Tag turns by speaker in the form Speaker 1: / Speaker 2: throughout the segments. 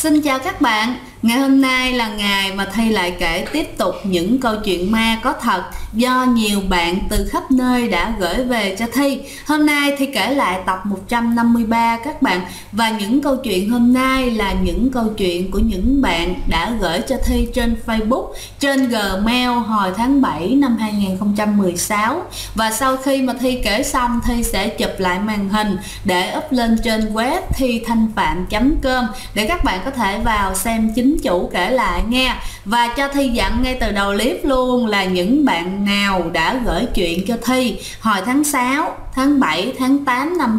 Speaker 1: Xin chào các bạn, ngày hôm nay là ngày mà Thi lại kể tiếp tục những câu chuyện ma có thật do nhiều bạn từ khắp nơi đã gửi về cho Thi. Hôm nay Thi kể lại tập 153 các bạn, và những câu chuyện hôm nay là những câu chuyện của những bạn đã gửi cho Thi trên Facebook, trên Gmail hồi tháng 7 năm 2016. Và sau khi mà Thi kể xong, Thi sẽ chụp lại màn hình để up lên trên web thithanhpham.com để các bạn có thể vào xem chính chủ kể lại nha. Và cho Thi dặn ngay từ đầu clip luôn là những bạn nào đã gửi chuyện cho Thi hồi tháng 6, tháng 7, tháng 8 năm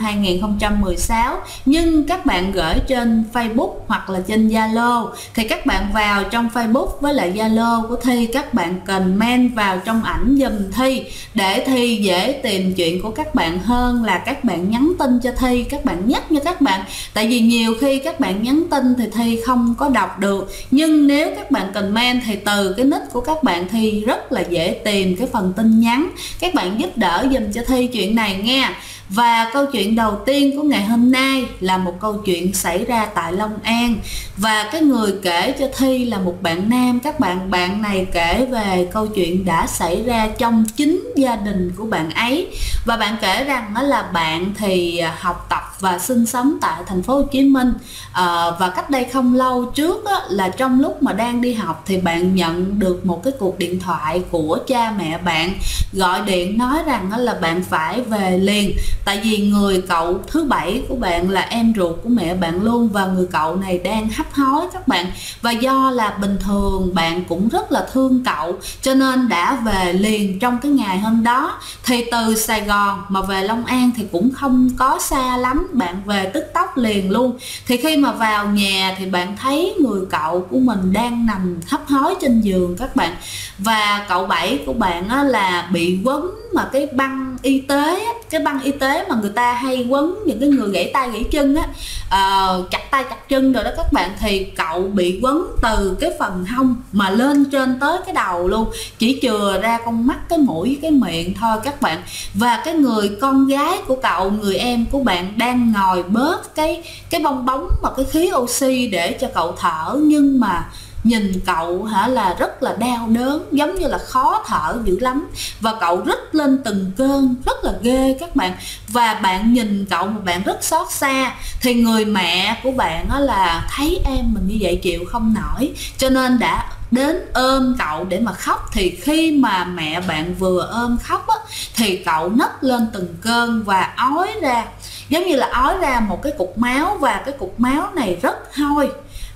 Speaker 1: 2016 nhưng các bạn gửi trên Facebook hoặc là trên Zalo thì các bạn vào trong Facebook với lại Zalo của Thi, các bạn comment vào trong ảnh giùm Thi để Thi dễ tìm chuyện của các bạn hơn là các bạn nhắn tin cho Thi. Các bạn nhắc nha các bạn, tại vì nhiều khi các bạn nhắn tin thì Thi không có đọc được, nhưng nếu các bạn comment thì từ cái nick của các bạn Thi rất là dễ tìm cái phần tin nhắn. Các bạn giúp đỡ dùm cho Thi chuyện này nha. Và câu chuyện đầu tiên của ngày hôm nay là một câu chuyện xảy ra tại Long An, và cái người kể cho Thi là một bạn nam. Các bạn này kể về câu chuyện đã xảy ra trong chính gia đình của bạn ấy, và bạn kể rằng đó là bạn thì học tập và sinh sống tại thành phố Hồ Chí Minh, và cách đây không lâu trước là trong lúc mà đang đi học thì bạn nhận được một cái cuộc điện thoại của cha mẹ bạn gọi điện nói rằng là bạn phải về liền, tại vì người cậu thứ 7 của bạn là em ruột của mẹ bạn luôn, và người cậu này đang hấp hối các bạn. Và do là bình thường bạn cũng rất là thương cậu cho nên đã về liền trong cái ngày hôm đó. Thì từ Sài Gòn mà về Long An thì cũng không có xa lắm, bạn về tức tốc liền luôn. Thì khi mà vào nhà thì bạn thấy người cậu của mình đang nằm hấp hối trên giường các bạn, và cậu 7 của bạn là bị quấn mà cái băng y tế, cái băng y tế mà người ta hay quấn những cái người gãy tay gãy chân chặt tay chặt chân rồi đó các bạn, thì cậu bị quấn từ cái phần hông mà lên trên tới cái đầu luôn, chỉ chừa ra con mắt, cái mũi, cái miệng thôi các bạn. Và cái người con gái của cậu, người em của bạn đang ngồi bớt cái bong bóng mà cái khí oxy để cho cậu thở, nhưng mà nhìn cậu là rất là đau đớn, giống như là khó thở dữ lắm, và cậu rít lên từng cơn rất là ghê các bạn. Và bạn nhìn cậu mà bạn rất xót xa, thì người mẹ của bạn là thấy em mình như vậy chịu không nổi cho nên đã đến ôm cậu để mà khóc. Thì khi mà mẹ bạn vừa ôm khóc thì cậu nấc lên từng cơn và ói ra, giống như là ói ra một cái cục máu, và cái cục máu này rất hôi.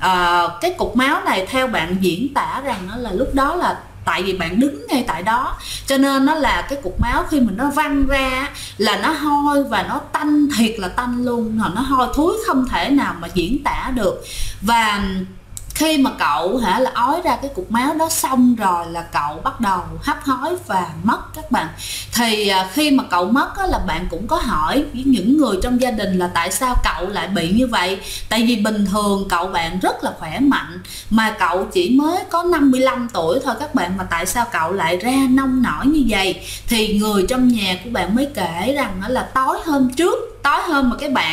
Speaker 1: Cái cục máu này theo bạn diễn tả rằng là lúc đó là tại vì bạn đứng ngay tại đó cho nên nó là cái cục máu khi mình nó văng ra là nó hôi và nó tanh, thiệt là tanh luôn, nó hôi thối không thể nào mà diễn tả được. Và khi mà cậu là ói ra cái cục máu đó xong rồi là cậu bắt đầu hấp hối và mất các bạn. Thì khi mà cậu mất là bạn cũng có hỏi với những người trong gia đình là tại sao cậu lại bị như vậy, tại vì bình thường cậu bạn rất là khỏe mạnh mà cậu chỉ mới có 55 tuổi thôi các bạn, mà tại sao cậu lại ra nông nổi như vậy. Thì người trong nhà của bạn mới kể rằng là tối hôm trước, tối hôm mà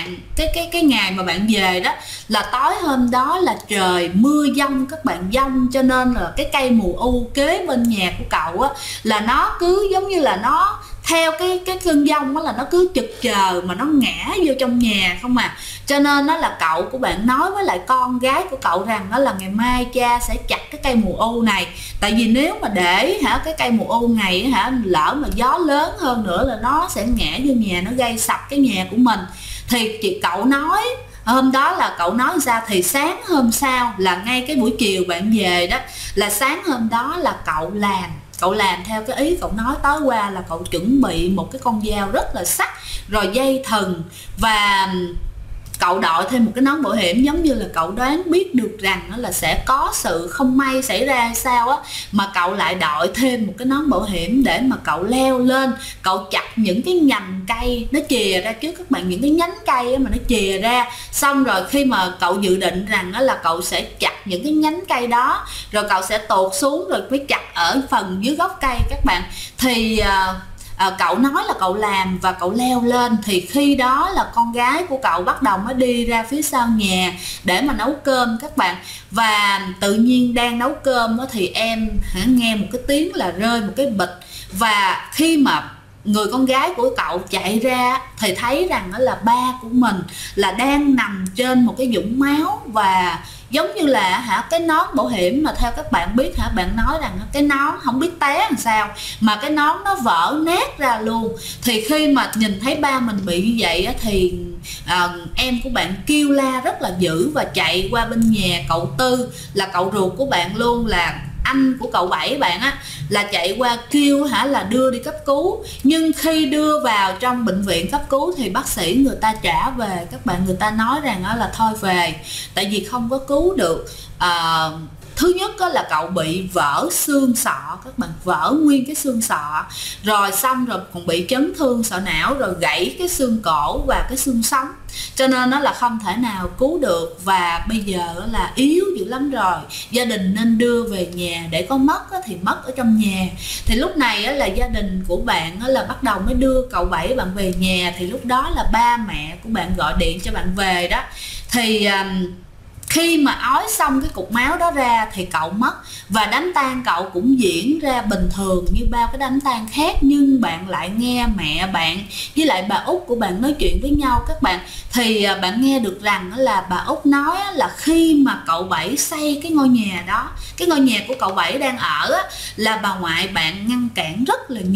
Speaker 1: cái ngày mà bạn về đó, là tối hôm đó là trời mưa giông các bạn, giông cho nên là cái cây mù u kế bên nhà của cậu là nó cứ giống như là nó theo cái cơn giông là nó cứ chực chờ mà nó ngã vô trong nhà không à. Cho nên nó là cậu của bạn nói với lại con gái của cậu rằng đó là ngày mai cha sẽ chặt cái cây mù u này, tại vì nếu mà để cái cây mù u này lỡ mà gió lớn hơn nữa là nó sẽ ngã vô nhà, nó gây sập cái nhà của mình. Thì chị cậu nói hôm đó là cậu nói sao, thì sáng hôm sau là ngay cái buổi chiều bạn về đó, là sáng hôm đó là cậu làm theo cái ý cậu nói. Tối qua là cậu chuẩn bị một cái con dao rất là sắc, rồi dây thừng, và cậu đội thêm một cái nón bảo hiểm, giống như là cậu đoán biết được rằng là sẽ có sự không may xảy ra hay sao mà cậu lại đội thêm một cái nón bảo hiểm để mà cậu leo lên, cậu chặt những cái nhành cây nó chìa ra trước các bạn, những cái nhánh cây mà nó chìa ra. Xong rồi khi mà cậu dự định rằng là cậu sẽ chặt những cái nhánh cây đó, rồi cậu sẽ tuột xuống rồi mới chặt ở phần dưới gốc cây các bạn. Thì cậu nói là cậu làm và cậu leo lên, thì khi đó là con gái của cậu bắt đầu mới đi ra phía sau nhà để mà nấu cơm các bạn. Và tự nhiên đang nấu cơm thì em nghe một cái tiếng là rơi một cái bịch, và khi mà người con gái của cậu chạy ra thì thấy rằng là ba của mình là đang nằm trên một cái vũng máu, và giống như là cái nón bảo hiểm mà theo các bạn biết bạn nói rằng cái nón không biết té làm sao mà cái nón nó vỡ nát ra luôn. Thì khi mà nhìn thấy ba mình bị như vậy thì em của bạn kêu la rất là dữ và chạy qua bên nhà cậu Tư, là cậu ruột của bạn luôn, là anh của cậu Bảy bạn là chạy qua kêu là đưa đi cấp cứu. Nhưng khi đưa vào trong bệnh viện cấp cứu thì bác sĩ người ta trả về các bạn, người ta nói rằng là thôi về, tại vì không có cứu được. Thứ nhất là cậu bị vỡ xương sọ các bạn, vỡ nguyên cái xương sọ, rồi xong rồi còn bị chấn thương sọ não, rồi gãy cái xương cổ và cái xương sống, cho nên nó là không thể nào cứu được. Và bây giờ là yếu dữ lắm rồi, gia đình nên đưa về nhà, để có mất thì mất ở trong nhà. Thì lúc này là gia đình của bạn là bắt đầu mới đưa cậu Bảy bạn về nhà. Thì lúc đó là ba mẹ của bạn gọi điện cho bạn về đó. Thì khi mà ói xong cái cục máu đó ra thì cậu mất, và đám tang cậu cũng diễn ra bình thường như bao cái đám tang khác. Nhưng bạn lại nghe mẹ bạn với lại bà út của bạn nói chuyện với nhau các bạn. Thì bạn nghe được rằng là bà út nói là khi mà cậu Bảy xây cái ngôi nhà đó, cái ngôi nhà của cậu Bảy đang ở là bà ngoại bạn ngăn cản rất là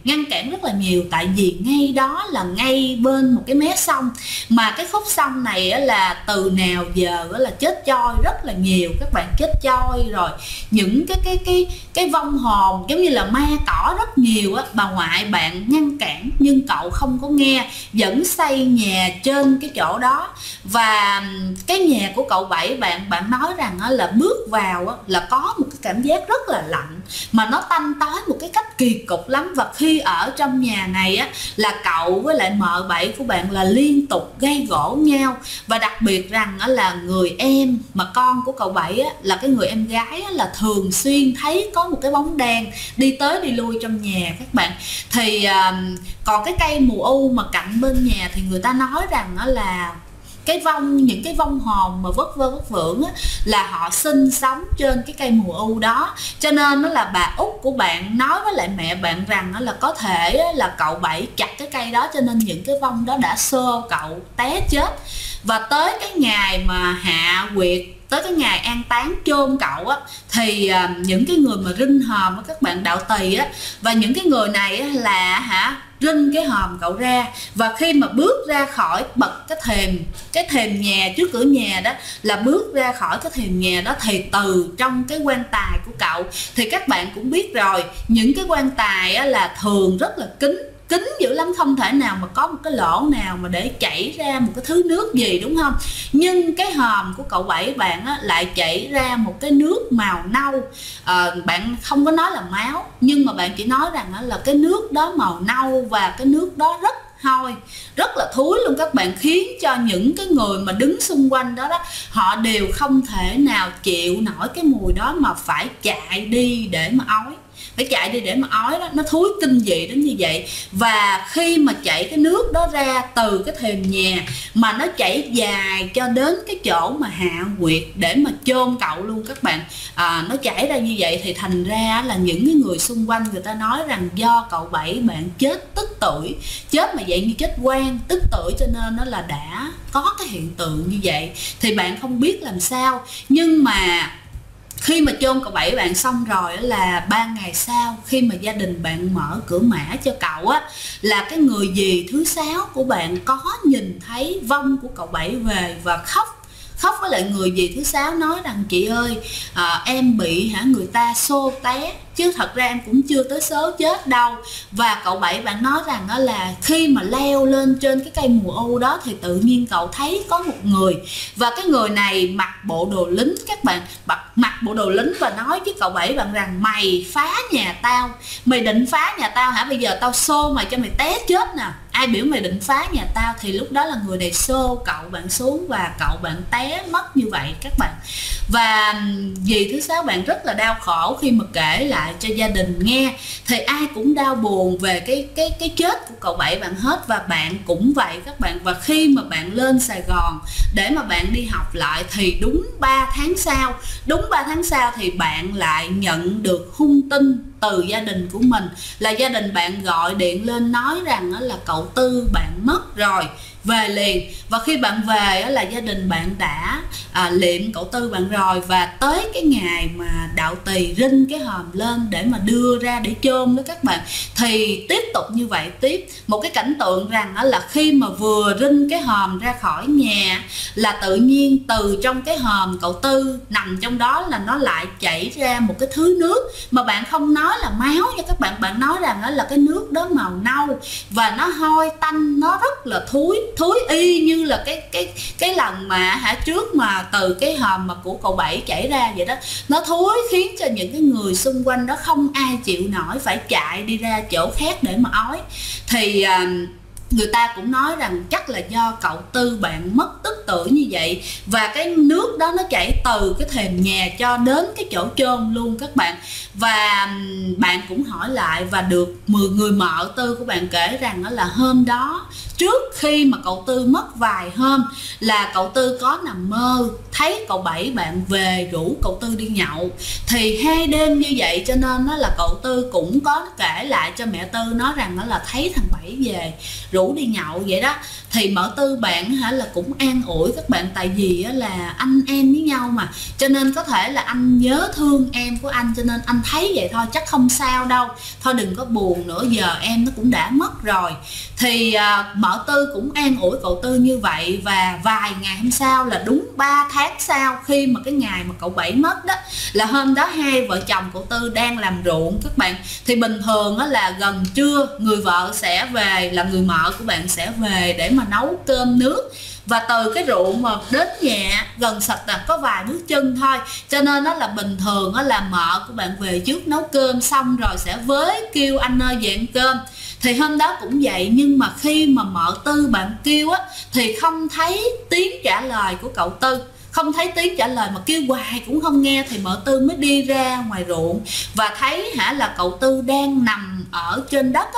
Speaker 1: nhiều, tại vì ngay đó là ngay bên một cái mé sông, mà cái khúc sông này là từ nào giờ là chết choi rất là nhiều các bạn, chết choi rồi những cái vong hồn giống như là ma cỏ rất nhiều bà ngoại bạn ngăn cản nhưng cậu không có nghe, vẫn xây nhà trên cái chỗ đó. Và cái nhà của cậu Bảy bạn nói rằng là bước vào là có một cái cảm giác rất là lạnh, mà nó tanh tối một cái cách kỳ cục lắm. Và khi ở trong nhà này là cậu với lại mợ Bảy của bạn là liên tục gây gổ nhau, và đặc biệt rằng là người em mà con của cậu Bảy là cái người em gái là thường xuyên thấy có một cái bóng đen đi tới đi lui trong nhà các bạn. Thì còn cái cây mù u mà cạnh bên nhà thì người ta nói rằng là những cái vong hồn mà vất vơ vất vưởng là họ sinh sống trên cái cây mù u đó. Cho nên nó là bà út của bạn nói với lại mẹ bạn rằng là có thể là cậu Bảy chặt cái cây đó, cho nên những cái vong đó đã xô cậu té chết. Và tới cái ngày mà hạ quyệt, tới cái ngày an táng chôn cậu thì những cái người mà rinh hòm các bạn, đạo tỳ và những cái người này là rinh cái hòm cậu ra. Và khi mà bước ra khỏi bật cái thềm nhà, trước cửa nhà đó, là bước ra khỏi cái thềm nhà đó thì từ trong cái quan tài của cậu, thì các bạn cũng biết rồi, những cái quan tài là thường rất là kín dữ lắm, không thể nào mà có một cái lỗ nào mà để chảy ra một cái thứ nước gì, đúng không? Nhưng cái hòm của cậu Bảy bạn lại chảy ra một cái nước màu nâu. Bạn không có nói là máu, nhưng mà bạn chỉ nói rằng là cái nước đó màu nâu, và cái nước đó rất hôi, rất là thúi luôn các bạn, khiến cho những cái người mà đứng xung quanh đó họ đều không thể nào chịu nổi cái mùi đó, mà phải chạy đi để mà ói. Đó, nó thúi kinh dị đến như vậy. Và khi mà chảy cái nước đó ra từ cái thềm nhà mà nó chảy dài cho đến cái chỗ mà hạ quyệt để mà chôn cậu luôn các bạn, nó chảy ra như vậy thì thành ra là những cái người xung quanh người ta nói rằng do cậu Bảy bạn chết tức tuổi, chết mà vậy như chết quan tức tuổi, cho nên nó là đã có cái hiện tượng như vậy. Thì bạn không biết làm sao, nhưng mà khi mà chôn cậu Bảy bạn xong rồi là 3 ngày sau, khi mà gia đình bạn mở cửa mã cho cậu là cái người dì thứ 6 của bạn có nhìn thấy vong của cậu Bảy về và khóc với lại người dì thứ 6, nói rằng chị ơi, em bị người ta xô té, chứ thật ra em cũng chưa tới số chết đâu. Và cậu Bảy bạn nói rằng là khi mà leo lên trên cái cây mù u đó thì tự nhiên cậu thấy có một người, và cái người này mặc bộ đồ lính các bạn, mặc bộ đồ lính và nói với cậu Bảy bạn rằng mày phá nhà tao, mày định phá nhà tao hả, bây giờ tao xô mày cho mày té chết nè, ai biểu mày định phá nhà tao, thì lúc đó là người này xô cậu bạn xuống và cậu bạn té mất như vậy các bạn. Và dì thứ Sáu bạn rất là đau khổ khi mà kể lại cho gia đình nghe, thì ai cũng đau buồn về cái chết của cậu Bảy bạn hết, và bạn cũng vậy các bạn. Và khi mà bạn lên Sài Gòn để mà bạn đi học lại thì đúng 3 tháng sau thì bạn lại nhận được hung tin từ gia đình của mình, là gia đình bạn gọi điện lên nói rằng là cậu Tư bạn mất rồi, về liền. Và khi bạn về là gia đình bạn đã liệm cậu Tư bạn rồi, và tới cái ngày mà đạo tỳ rinh cái hòm lên để mà đưa ra để chôn đó các bạn, thì tiếp tục như vậy tiếp. Một cái cảnh tượng rằng là khi mà vừa rinh cái hòm ra khỏi nhà là tự nhiên từ trong cái hòm cậu Tư nằm trong đó là nó lại chảy ra một cái thứ nước mà bạn không nói là máu nha các bạn, bạn nói rằng là cái nước đó màu nâu và nó hôi tanh, nó rất là thúi y như là cái lần mà trước mà từ cái hòm mà của cậu Bảy chảy ra vậy đó. Nó thúi khiến cho những cái người xung quanh đó không ai chịu nổi, phải chạy đi ra chỗ khác để mà ói. Thì người ta cũng nói rằng chắc là do cậu Tư bạn mất tức tử như vậy, và cái nước đó nó chảy từ cái thềm nhà cho đến cái chỗ chôn luôn các bạn. Và bạn cũng hỏi lại và được người mợ Tư của bạn kể rằng là hôm đó trước khi mà cậu Tư mất vài hôm là cậu Tư có nằm mơ thấy cậu Bảy bạn về rủ cậu Tư đi nhậu. Thì 2 đêm như vậy cho nên là cậu Tư cũng có kể lại cho mẹ Tư, nói rằng là thấy thằng Bảy về rủ đi nhậu vậy đó. Thì mợ Tư bạn là cũng an ủi các bạn, tại vì là anh em với nhau mà, cho nên có thể là anh nhớ thương em của anh, cho nên anh thấy vậy thôi, chắc không sao đâu, thôi đừng có buồn nữa, giờ em nó cũng đã mất rồi. Thì mợ Tư cũng an ủi cậu Tư như vậy. Và vài ngày hôm sau là đúng 3 tháng sau, khi mà cái ngày mà cậu Bảy mất đó, là hôm đó hai vợ chồng cậu Tư đang làm ruộng các bạn. Thì bình thường là gần trưa người vợ sẽ về, là người mợ của bạn sẽ về để mà nấu cơm nước, và từ cái ruộng mà đến nhà gần sạch là có vài bước chân thôi, cho nên nó là bình thường là mợ của bạn về trước nấu cơm xong rồi sẽ với kêu anh ơi về ăn cơm. Thì hôm đó cũng vậy, nhưng mà khi mà mợ Tư bạn kêu thì không thấy tiếng trả lời của cậu Tư, không thấy tiếng trả lời mà kêu hoài cũng không nghe. Thì mợ Tư mới đi ra ngoài ruộng và thấy là cậu Tư đang nằm ở trên đất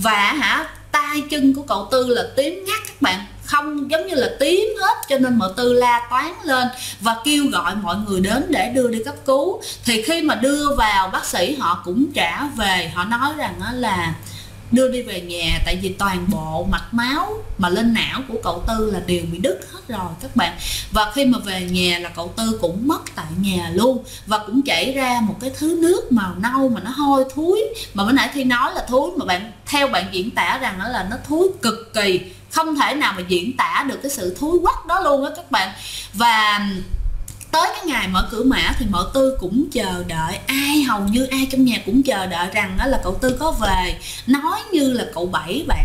Speaker 1: và tay chân của cậu Tư là tím ngắt các bạn, không giống như là tím hết. Cho nên mợ Tư la toán lên và kêu gọi mọi người đến để đưa đi cấp cứu. Thì khi mà đưa vào, bác sĩ họ cũng trả về, họ nói rằng là đưa đi về nhà, tại vì toàn bộ mạch máu mà lên não của cậu Tư là đều bị đứt hết rồi các bạn. Và khi mà về nhà là cậu Tư cũng mất tại nhà luôn, và cũng chảy ra một cái thứ nước màu nâu mà nó hôi thúi, mà bữa nãy Thi nói là thúi, mà theo bạn diễn tả rằng là nó thúi cực kỳ, không thể nào mà diễn tả được cái sự thúi quắc đó luôn á các bạn. Và tới cái ngày mở cửa mã thì mợ Tư cũng chờ đợi, hầu như ai trong nhà cũng chờ đợi rằng là cậu Tư có về, nói như là cậu Bảy bạn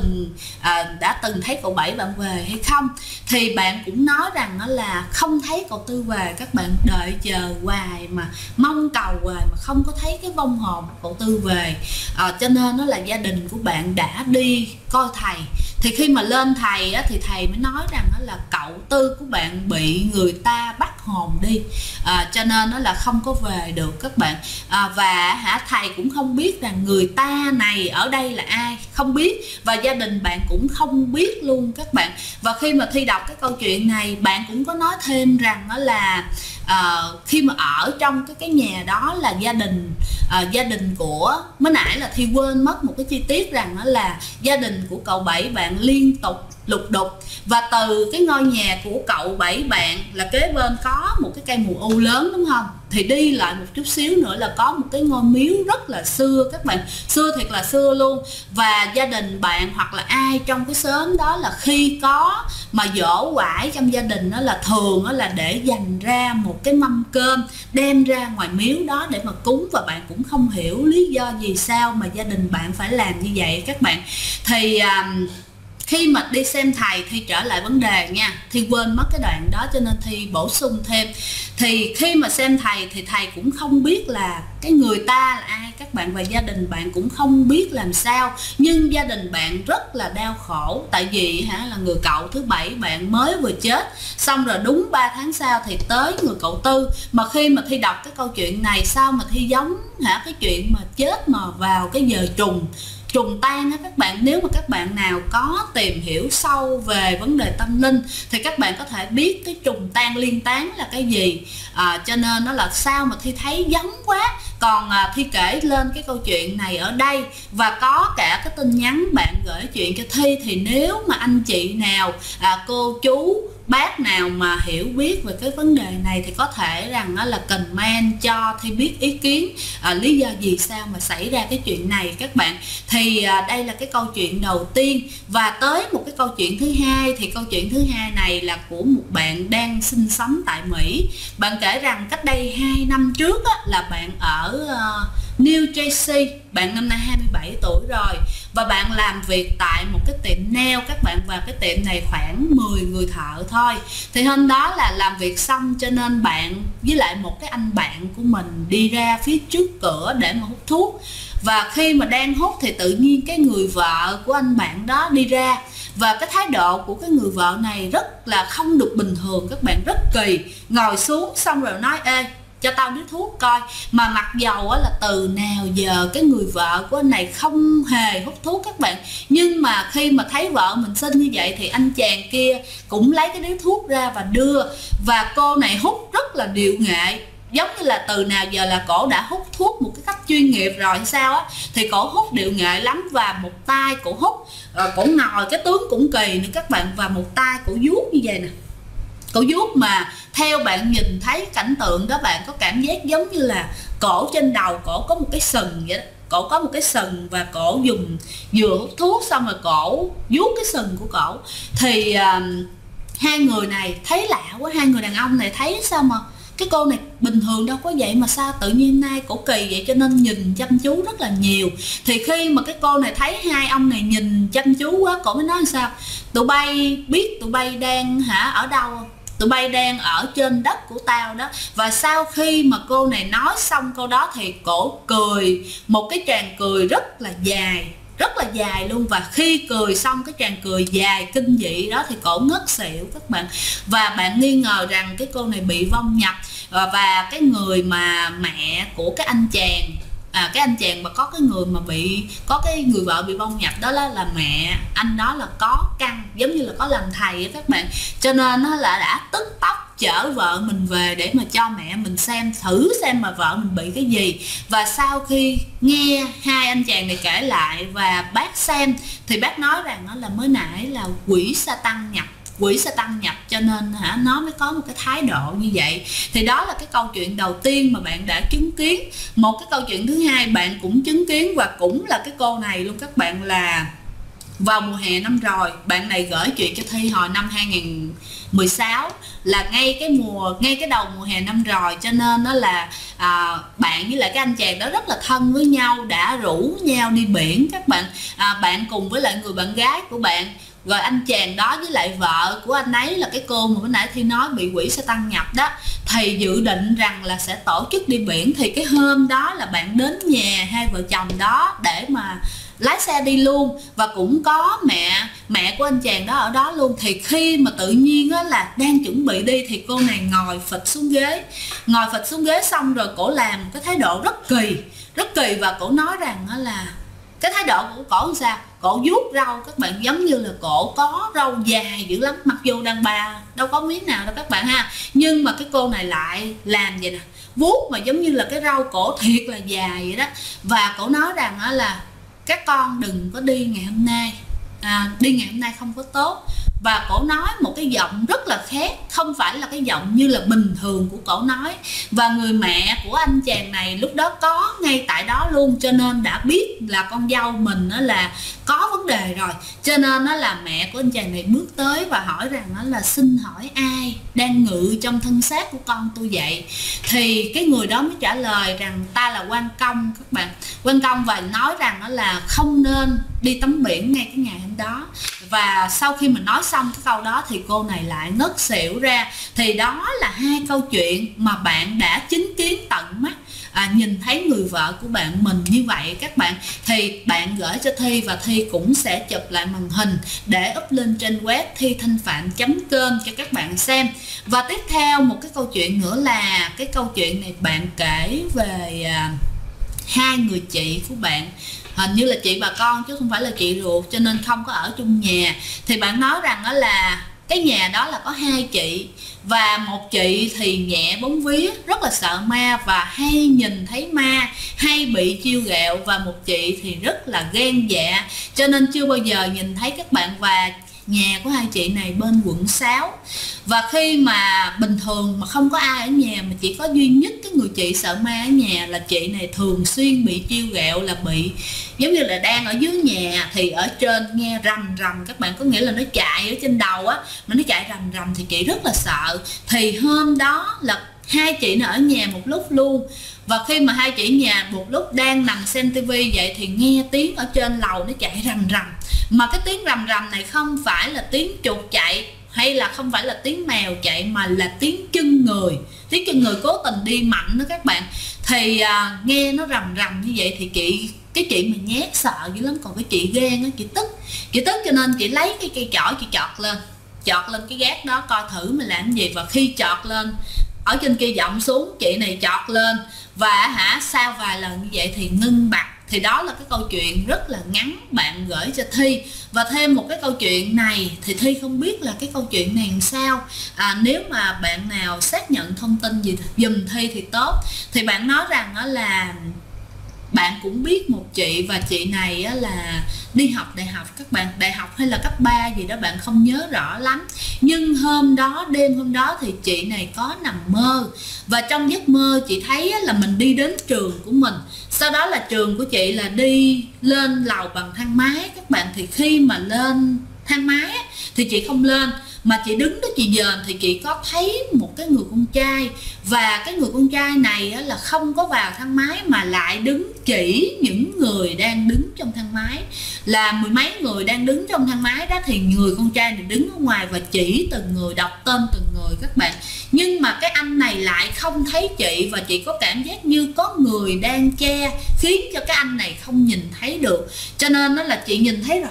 Speaker 1: đã từng thấy cậu Bảy bạn về hay không. Thì bạn cũng nói rằng là không thấy cậu Tư về, các bạn đợi chờ hoài mà mong cầu hoài mà không có thấy cái vong hồn của cậu Tư về. Cho nên là gia đình của bạn đã đi coi thầy. Thì khi mà lên thầy thì thầy mới nói rằng là cậu Tư của bạn bị người ta bắt hồn đi, cho nên là không có về được các bạn. Và thầy cũng không biết rằng người ta này ở đây là ai, không biết, và gia đình bạn cũng không biết luôn các bạn. Và khi mà Thi đọc cái câu chuyện này, bạn cũng có nói thêm rằng là khi mà ở trong cái nhà đó là gia đình của, mới nãy là Thi quên mất một cái chi tiết rằng là gia đình của cậu Bảy bạn liên tục lục đục, và từ cái ngôi nhà của cậu Bảy bạn là kế bên có một cái cây mù u lớn đúng không, thì đi lại một chút xíu nữa là có một cái ngôi miếu rất là xưa các bạn, xưa thiệt là xưa luôn. Và gia đình bạn hoặc là ai trong cái xóm đó là khi có mà giỗ quải trong gia đình đó là thường đó là để dành ra một cái mâm cơm đem ra ngoài miếu đó để mà cúng. Và bạn cũng không hiểu lý do gì sao mà gia đình bạn phải làm như vậy các bạn. Thì khi mà đi xem thầy Thi trở lại vấn đề nha, Thi quên mất cái đoạn đó cho nên Thi bổ sung thêm. Thì khi mà xem thầy thì thầy cũng không biết là cái người ta là ai các bạn, và gia đình bạn cũng không biết làm sao, nhưng gia đình bạn rất là đau khổ. Tại vì là người cậu thứ 7 bạn mới vừa chết, xong rồi đúng 3 tháng sau thì tới người cậu tư. Mà khi mà Thi đọc cái câu chuyện này, sao mà Thi giống cái chuyện mà chết mà vào cái giờ trùng tan á các bạn. Nếu mà các bạn nào có tìm hiểu sâu về vấn đề tâm linh thì các bạn có thể biết cái trùng tan liên tán là cái gì. Cho nên nó là sao mà Thi thấy giống quá. Còn Thi kể lên cái câu chuyện này ở đây, và có cả cái tin nhắn bạn gửi chuyện cho Thi. Thì nếu mà anh chị nào, cô chú, bác nào mà hiểu biết về cái vấn đề này thì có thể rằng là comment cho Thi biết ý kiến, lý do gì sao mà xảy ra cái chuyện này các bạn. Thì đây là cái câu chuyện đầu tiên, và tới một cái câu chuyện thứ hai. Thì câu chuyện thứ hai này là của một bạn đang sinh sống tại Mỹ. Bạn kể rằng cách đây 2 năm trước là bạn ở New Jersey, bạn năm nay 27 tuổi rồi, và bạn làm việc tại một cái tiệm nail các bạn, và cái tiệm này khoảng 10 người thợ thôi. Thì hôm đó là làm việc xong cho nên bạn với lại một cái anh bạn của mình đi ra phía trước cửa để mà hút thuốc. Và khi mà đang hút thì tự nhiên cái người vợ của anh bạn đó đi ra, và cái thái độ của cái người vợ này rất là không được bình thường các bạn, rất kỳ. Ngồi xuống xong rồi nói: ê, cho tao điếu thuốc coi. Mà mặc dầu là từ nào giờ cái người vợ của anh này không hề hút thuốc các bạn, nhưng mà khi mà thấy vợ mình xinh như vậy thì anh chàng kia cũng lấy cái điếu thuốc ra và đưa. Và cô này hút rất là điệu nghệ, giống như là từ nào giờ là cổ đã hút thuốc một cái cách chuyên nghiệp rồi hay sao á. Thì cổ hút điệu nghệ lắm, và một tay cổ hút, cổ ngồi cái tướng cũng kỳ nữa các bạn, và một tay cổ vuốt như vậy nè. Cổ vuốt mà theo bạn nhìn thấy cảnh tượng đó, bạn có cảm giác giống như là cổ trên đầu cổ có một cái sừng vậy đó. Cổ có một cái sừng và cổ dùng vừa hút thuốc xong rồi cổ vuốt cái sừng của cổ. Thì hai người này thấy lạ quá, hai người đàn ông này thấy sao mà cái cô này bình thường đâu có vậy mà sao tự nhiên nay cổ kỳ vậy, cho nên nhìn chăm chú rất là nhiều. Thì khi mà cái cô này thấy hai ông này nhìn chăm chú quá, cổ mới nói sao: tụi bay biết tụi bay đang ở đâu không? Tụi bay đang ở trên đất của tao đó. Và sau khi mà cô này nói xong câu đó thì cổ cười một cái tràng cười rất là dài luôn. Và khi cười xong cái tràng cười dài kinh dị đó thì cổ ngất xỉu các bạn. Và bạn nghi ngờ rằng cái cô này bị vong nhập. Và cái người mà mẹ của cái anh chàng, cái anh chàng mà có cái người mà có cái người vợ bị vong nhập đó là mẹ anh đó là có căn, giống như là có làm thầy á các bạn. Cho nên nó là đã tức tốc chở vợ mình về để mà cho mẹ mình thử xem mà vợ mình bị cái gì. Và sau khi nghe hai anh chàng này kể lại và bác xem thì bác nói rằng nó là mới nãy là quỷ Satan nhập, cho nên nó mới có một cái thái độ như vậy. Thì đó là cái câu chuyện đầu tiên mà bạn đã chứng kiến. Một cái câu chuyện thứ hai bạn cũng chứng kiến, và cũng là cái cô này luôn các bạn, là vào mùa hè năm rồi bạn này gửi chuyện cho Thi hồi năm 2016, là ngay cái đầu mùa hè năm rồi. Cho nên nó là bạn với lại cái anh chàng đó rất là thân với nhau, đã rủ nhau đi biển các bạn. Bạn cùng với lại người bạn gái của bạn, rồi anh chàng đó với lại vợ của anh ấy là cái cô mà bữa nãy Thi nói bị quỷ Satan nhập đó, thì dự định rằng là sẽ tổ chức đi biển. Thì cái hôm đó là bạn đến nhà hai vợ chồng đó để mà lái xe đi luôn, và cũng có mẹ của anh chàng đó ở đó luôn. Thì khi mà tự nhiên là đang chuẩn bị đi thì cô này ngồi phịch xuống ghế xong rồi cổ làm cái thái độ rất kỳ. Và cổ nói rằng là cái thái độ của cổ làm sao, cổ vuốt râu các bạn, giống như là cổ có râu dài dữ lắm, mặc dù đàn bà đâu có miếng nào đâu các bạn ha. Nhưng mà cái cô này lại làm vậy nè, vuốt mà giống như là cái râu cổ thiệt là dài vậy đó. Và cổ nói rằng là các con đừng có đi ngày hôm nay, đi ngày hôm nay không có tốt. Và cổ nói một cái giọng rất là khác, không phải là cái giọng như là bình thường của cổ nói. Và người mẹ của anh chàng này lúc đó có ngay tại đó luôn, cho nên đã biết là con dâu mình là có vấn vấn đề rồi, cho nên nó là mẹ của anh chàng này bước tới và hỏi rằng nó là xin hỏi ai đang ngự trong thân xác của con tôi vậy. Thì cái người đó mới trả lời rằng ta là quan công các bạn, quan công, và nói rằng nó là không nên đi tắm biển ngay cái ngày hôm đó. Và sau khi mình nói xong cái câu đó thì cô này lại ngất xỉu ra. Thì đó là hai câu chuyện mà bạn đã chứng kiến tận mắt, nhìn thấy người vợ của bạn mình như vậy các bạn. Thì bạn gửi cho Thi và Thi cũng sẽ chụp lại màn hình để up lên trên web thithanhphạn.com cho các bạn xem. Và tiếp theo một cái câu chuyện nữa là cái câu chuyện này bạn kể về hai người chị của bạn, hình như là chị bà con chứ không phải là chị ruột, cho nên không có ở chung nhà. Thì bạn nói rằng đó là cái nhà đó là có hai chị, và một chị thì nhẹ bóng vía, rất là sợ ma và hay nhìn thấy ma, hay bị chiêu ghẹo, và một chị thì rất là gan dạ, cho nên chưa bao giờ nhìn thấy các bạn. Và nhà của hai chị này bên quận 6. Và khi mà bình thường mà không có ai ở nhà, mà chỉ có duy nhất cái người chị sợ ma ở nhà, là chị này thường xuyên bị chiêu ghẹo, là bị giống như là đang ở dưới nhà thì ở trên nghe rầm rầm các bạn, có nghĩa là nó chạy ở trên đầu á, mà nó chạy rầm rầm thì chị rất là sợ. Thì hôm đó là hai chị nó ở nhà một lúc luôn, và khi mà hai chị nhà một lúc đang nằm xem tivi vậy thì nghe tiếng ở trên lầu nó chạy rầm rầm. Mà cái tiếng rầm rầm này không phải là tiếng chuột chạy, hay là không phải là tiếng mèo chạy, mà là tiếng chân người, tiếng chân người cố tình đi mạnh đó các bạn. Thì nghe nó rầm rầm như vậy thì cái chị mà nhát sợ dữ lắm. Còn cái chị ghen á, chị tức cho nên chị lấy cái cây chổi chị chọt lên cái gác đó coi thử mình làm gì. Và khi chọt lên, ở trên kia vọng xuống, chị này chọt lên và sau vài lần như vậy thì ngưng bặt. Thì đó là cái câu chuyện rất là ngắn bạn gửi cho Thi. Và thêm một cái câu chuyện này thì Thi không biết là cái câu chuyện này làm sao. Nếu mà bạn nào xác nhận thông tin gì dùm Thi thì tốt. Thì bạn nói rằng đó là bạn cũng biết một chị, và chị này là đi học đại học các bạn, đại học hay là cấp 3 gì đó bạn không nhớ rõ lắm. Nhưng đêm hôm đó thì chị này có nằm mơ, và trong giấc mơ chị thấy là mình đi đến trường của mình. Sau đó là trường của chị là đi lên lầu bằng thang máy các bạn. Thì khi mà lên thang máy thì chị không lên, mà chị đứng đó chị dòm thì chị có thấy một cái người con trai. Và cái người con trai này là không có vào thang máy, mà lại đứng chỉ những người đang đứng trong thang máy, là mười mấy người đang đứng trong thang máy đó. Thì người con trai này đứng ở ngoài và chỉ từng người, đọc tên từng người các bạn. Nhưng mà cái anh này lại không thấy chị, và chị có cảm giác như có người đang che, khiến cho cái anh này không nhìn thấy được. Cho nên đó là chị nhìn thấy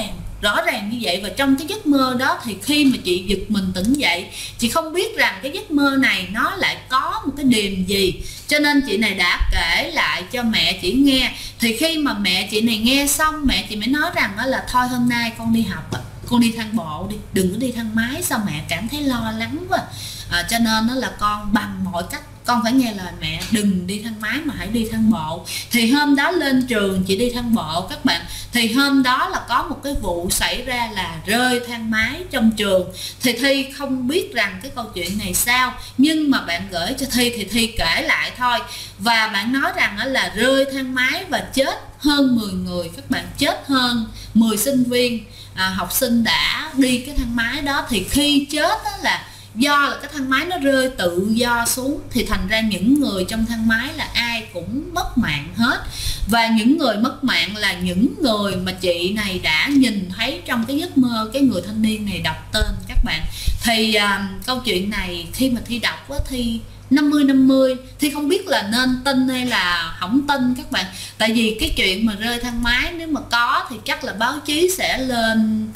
Speaker 1: rõ ràng như vậy. Và trong cái giấc mơ đó thì khi mà chị giật mình tỉnh dậy, chị không biết rằng cái giấc mơ này nó lại có một cái điềm gì, cho nên chị này đã kể lại cho mẹ chị nghe. Thì khi mà mẹ chị này nghe xong, mẹ chị mới nói rằng đó là thôi hôm nay con đi học, con đi thang bộ đi, đừng có đi thang máy. Sao mẹ cảm thấy lo lắng quá. Cho nên đó là con bằng mọi cách con phải nghe lời mẹ, đừng đi thang máy mà hãy đi thang bộ. Thì hôm đó lên trường chị đi thang bộ các bạn. Thì hôm đó là có một cái vụ xảy ra là rơi thang máy trong trường. Thì Thi không biết rằng cái câu chuyện này sao, nhưng mà bạn gửi cho Thi thì Thi kể lại thôi. Và bạn nói rằng là rơi thang máy và chết hơn 10 người các bạn, chết hơn 10 sinh viên học sinh đã đi cái thang máy đó. Thì khi chết đó là do là cái thang máy nó rơi tự do xuống, thì thành ra những người trong thang máy là ai cũng mất mạng hết. Và những người mất mạng là những người mà chị này đã nhìn thấy trong cái giấc mơ cái người thanh niên này đọc tên các bạn. Thì câu chuyện này khi mà Thi đọc á, Thi 50-50, Thi không biết là nên tin hay là không tin các bạn. Tại vì cái chuyện mà rơi thang máy nếu mà có thì chắc là báo chí sẽ lên,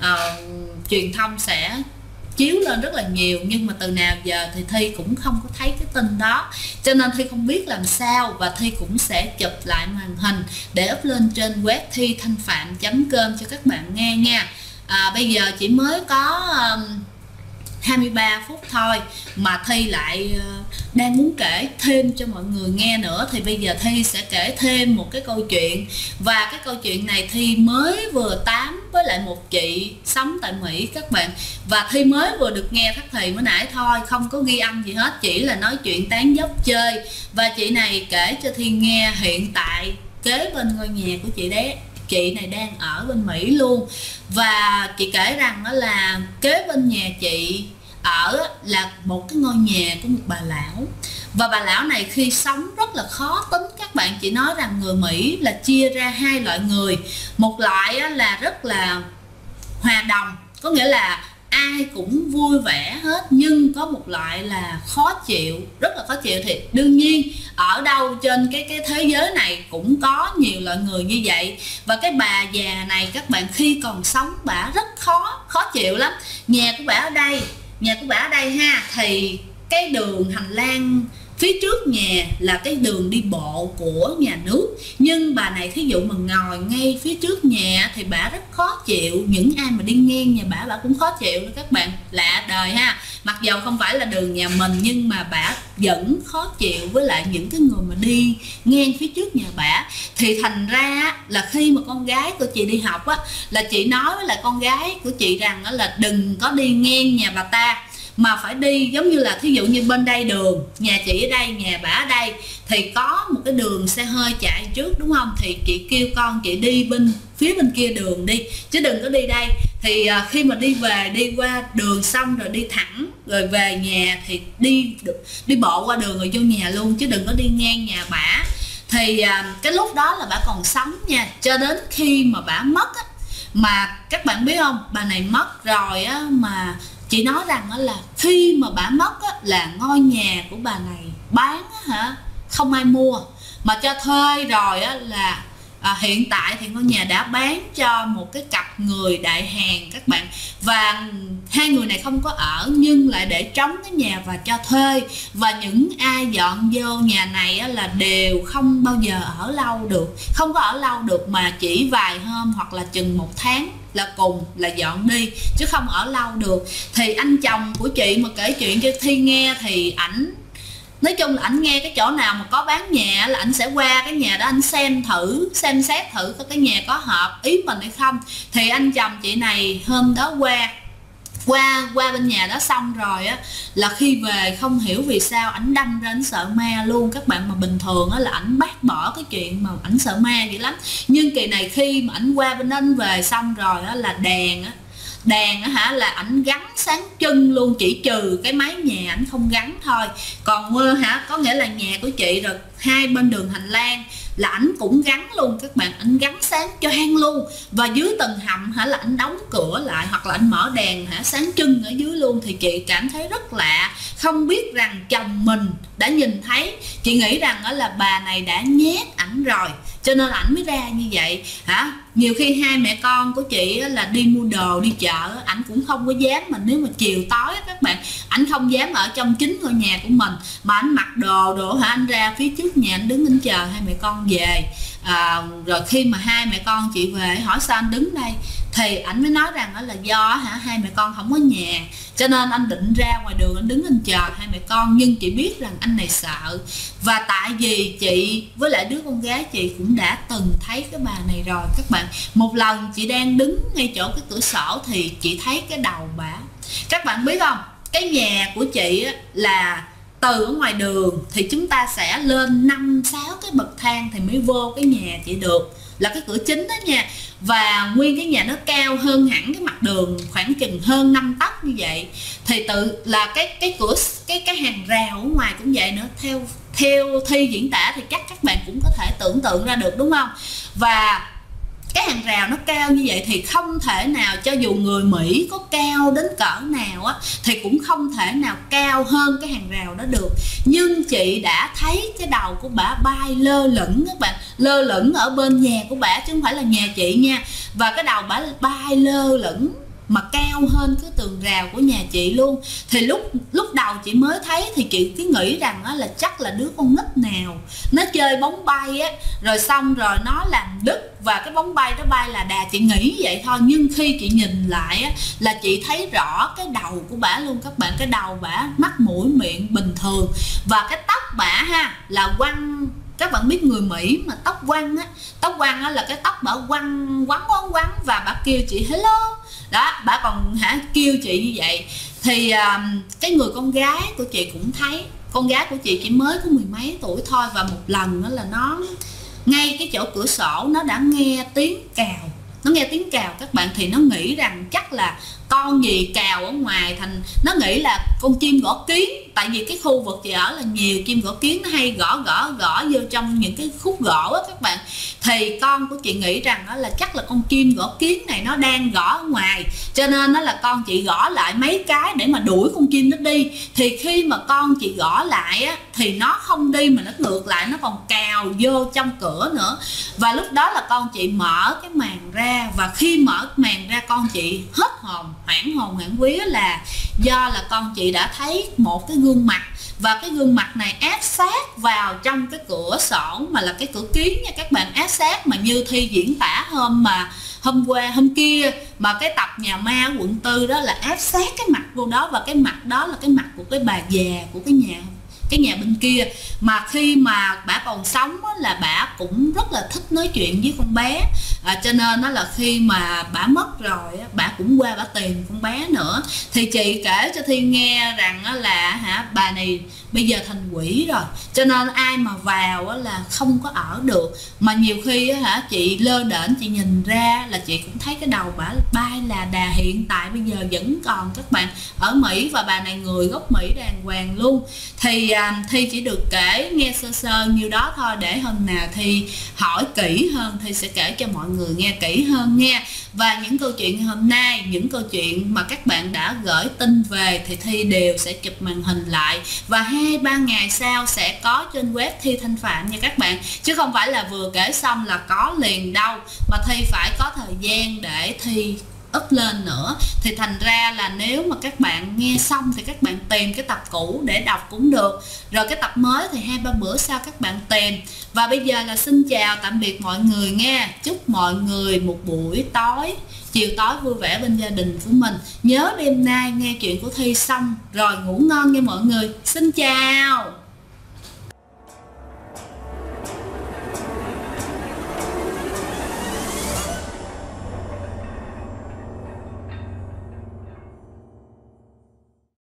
Speaker 1: truyền thông sẽ chiếu lên rất là nhiều. Nhưng mà từ nào giờ thì Thi cũng không có thấy cái tin đó, cho nên Thi không biết làm sao. Và Thi cũng sẽ chụp lại màn hình để up lên trên web thithanhphạn.com cho các bạn nghe nha. Bây giờ chỉ mới có 23 phút thôi mà Thi lại đang muốn kể thêm cho mọi người nghe nữa. Thì bây giờ Thi sẽ kể thêm một cái câu chuyện. Và cái câu chuyện này Thi mới vừa tám với lại một chị sống tại Mỹ các bạn. Và Thi mới vừa được nghe Thắt Thì mới nãy thôi, không có ghi âm gì hết, chỉ là nói chuyện tán dóc chơi. Và chị này kể cho Thi nghe hiện tại kế bên ngôi nhà của chị đấy chị này đang ở bên Mỹ luôn. Và chị kể rằng đó là kế bên nhà chị ở là một cái ngôi nhà của một bà lão. Và bà lão này khi sống rất là khó tính các bạn. Chị nói rằng người Mỹ là chia ra hai loại người. Một loại là rất là hòa đồng, có nghĩa là ai cũng vui vẻ hết. Nhưng có một loại là khó chịu, rất là khó chịu. Thì đương nhiên ở đâu trên cái thế giới này cũng có nhiều loại người như vậy. Và cái bà già này các bạn, khi còn sống bả rất khó chịu lắm. Nhà của bả ở đây ha, thì cái đường hành lang phía trước nhà là cái đường đi bộ của nhà nước. Nhưng bà này thí dụ mà ngồi ngay phía trước nhà thì bả rất khó chịu. Những ai mà đi ngang nhà bả cũng khó chịu đó các bạn. Lạ đời ha. Mặc dầu không phải là đường nhà mình nhưng mà bả vẫn khó chịu với lại những cái người mà đi ngang phía trước nhà bả. Thì thành ra là khi mà con gái của chị đi học á, là chị nói với lại con gái của chị rằng là đừng có đi ngang nhà bà ta, mà phải đi giống như là thí dụ như bên đây đường nhà chị ở đây, nhà bả ở đây thì có một cái đường xe hơi chạy trước đúng không, thì chị kêu con chị đi phía bên kia đường đi, chứ đừng có đi đây. Thì khi mà đi qua đường xong rồi đi thẳng rồi về nhà thì đi bộ qua đường rồi vô nhà luôn, chứ đừng có đi ngang nhà bả. Thì cái lúc đó là bả còn sống nha, cho đến khi mà bả mất á, mà các bạn biết không, bà này mất rồi á, mà chị nói rằng là khi mà bả mất á, là ngôi nhà của bà này bán á, không ai mua mà cho thuê rồi á, là hiện tại thì ngôi nhà đã bán cho một cái cặp người đại hàng các bạn. Và hai người này không có ở nhưng lại để trống cái nhà và cho thuê. Và những ai dọn vô nhà này á, là đều không bao giờ ở lâu được, không có ở lâu được, mà chỉ vài hôm hoặc là chừng 1 tháng là cùng là dọn đi, chứ không ở lâu được. Thì anh chồng của chị mà kể chuyện cho Thi nghe thì ảnh nói chung là ảnh nghe cái chỗ nào mà có bán nhà là ảnh sẽ qua cái nhà đó, ảnh xem xét thử có cái nhà có hợp ý mình hay không. Thì anh chồng chị này hôm đó qua bên nhà đó xong rồi á, là khi về không hiểu vì sao ảnh đâm ra ảnh sợ ma luôn các bạn. Mà bình thường á là ảnh bác bỏ cái chuyện mà ảnh sợ ma vậy lắm, nhưng kỳ này khi mà ảnh qua bên đó ảnh về xong rồi á, là đèn á là ảnh gắn sáng trưng luôn, chỉ trừ cái mái nhà ảnh không gắn thôi. Còn có nghĩa là nhà của chị rồi hai bên đường hành lang là ảnh cũng gắn luôn các bạn, ảnh gắn sáng choang luôn. Và dưới tầng hầm là ảnh đóng cửa lại hoặc là ảnh mở đèn sáng trưng ở dưới luôn. Thì chị cảm thấy rất lạ, không biết rằng chồng mình đã nhìn thấy. Chị nghĩ rằng đó là bà này đã nhét ảnh rồi cho nên ảnh mới ra như vậy Nhiều khi hai mẹ con của chị là đi mua đồ đi chợ, ảnh cũng không có dám, mà nếu mà chiều tối các bạn, ảnh không dám ở trong chính ngôi nhà của mình, mà ảnh mặc đồ anh ra phía trước nhà anh đứng anh chờ hai mẹ con về. Rồi khi mà hai mẹ con chị về hỏi sao anh đứng đây, thì ảnh mới nói rằng đó là do hai mẹ con không có nhà, cho nên anh định ra ngoài đường anh đứng anh chờ hai mẹ con. Nhưng chị biết rằng anh này sợ, và tại vì chị với lại đứa con gái chị cũng đã từng thấy cái bà này rồi các bạn. Một lần chị đang đứng ngay chỗ cái cửa sổ thì chị thấy cái đầu bả. Các bạn biết không, cái nhà của chị là từ ở ngoài đường thì chúng ta sẽ lên 5-6 cái bậc thang thì mới vô cái nhà chị được, là cái cửa chính đó nha. Và nguyên cái nhà nó cao hơn hẳn cái mặt đường khoảng chừng hơn 5 tấc như vậy. Thì tự là cái cửa cái hàng rào ở ngoài cũng vậy nữa. Theo Thi diễn tả thì chắc các bạn cũng có thể tưởng tượng ra được đúng không. Và cái hàng rào nó cao như vậy thì không thể nào, cho dù người Mỹ có cao đến cỡ nào á, thì cũng không thể nào cao hơn cái hàng rào đó được. Nhưng chị đã thấy cái đầu của bả bay lơ lửng các bạn, lơ lửng ở bên nhà của bả chứ không phải là nhà chị nha. Và cái đầu bả bay lơ lửng mà cao hơn cái tường rào của nhà chị luôn. Thì lúc đầu chị mới thấy thì chị cứ nghĩ rằng á, là chắc là đứa con nít nào nó chơi bóng bay á, rồi xong rồi nó làm đứt và cái bóng bay nó bay là đà, chị nghĩ vậy thôi. Nhưng khi chị nhìn lại á, là chị thấy rõ cái đầu của bả luôn các bạn. Cái đầu bả mắt mũi miệng bình thường, và cái tóc bả là quăn. Các bạn biết người Mỹ mà tóc quăn á là cái tóc bả quăn và bả kêu chị hello đó, bả còn kêu chị như vậy. Thì cái người con gái của chị cũng thấy. Con gái của chị chỉ mới có 10 mấy tuổi thôi, và một lần đó là ngay cái chỗ cửa sổ nó đã nghe tiếng cào. Nó nghe tiếng cào các bạn, thì nó nghĩ rằng chắc là con gì cào ở ngoài, thành nó nghĩ là con chim gõ kiến. Tại vì cái khu vực chị ở là nhiều chim gõ kiến, nó hay gõ vô trong những cái khúc gỗ á các bạn. Thì con của chị nghĩ rằng đó là chắc là con chim gõ kiến này nó đang gõ ở ngoài, cho nên nó là con chị gõ lại mấy cái để mà đuổi con chim nó đi. Thì khi mà con chị gõ lại á, thì nó không đi mà nó ngược lại, nó còn cào vô trong cửa nữa. Và lúc đó là con chị mở cái màn ra, và khi mở màn ra con chị hết hồn hoảng vía, là do là con chị đã thấy một cái gương mặt, và cái gương mặt này áp sát vào trong cái cửa sổ, mà là cái cửa kiến nha các bạn, áp sát mà như Thi diễn tả hôm kia mà cái tập Nhà Ma quận 4 đó, là áp sát cái mặt vô đó. Và cái mặt đó là cái mặt của cái bà già của cái nhà bên kia. Mà khi mà bả còn sống á, là bả cũng rất là thích nói chuyện với con bé, cho nên đó là khi mà bả mất rồi á, bả cũng qua bả tìm con bé nữa. Thì chị kể cho Thi nghe rằng á, là bà này bây giờ thành quỷ rồi, cho nên ai mà vào á, là không có ở được. Mà nhiều khi á, chị lơ đễnh chị nhìn ra là chị cũng thấy cái đầu bả bay là đà, hiện tại bây giờ vẫn còn các bạn ở Mỹ, và bà này người gốc Mỹ đàng hoàng luôn. Thì Thi chỉ được kể nghe sơ nhiêu đó thôi, để hôm nào Thi hỏi kỹ hơn Thi sẽ kể cho mọi người nghe kỹ hơn nha. Và những câu chuyện hôm nay, những câu chuyện mà các bạn đã gửi tin về thì Thi đều sẽ chụp màn hình lại, và 2-3 ngày sau sẽ có trên web Thi Thanh Phạm nha các bạn, chứ không phải là vừa kể xong là có liền đâu, mà Thi phải có thời gian để Thi up lên nữa. Thì thành ra là nếu mà các bạn nghe xong thì các bạn tìm cái tập cũ để đọc cũng được, rồi cái tập mới thì 2-3 bữa sau các bạn tìm. Và bây giờ là xin chào tạm biệt mọi người nha. Chúc mọi người một buổi chiều tối vui vẻ bên gia đình của mình. Nhớ đêm nay nghe chuyện của Thi xong rồi ngủ ngon nha mọi người. Xin chào.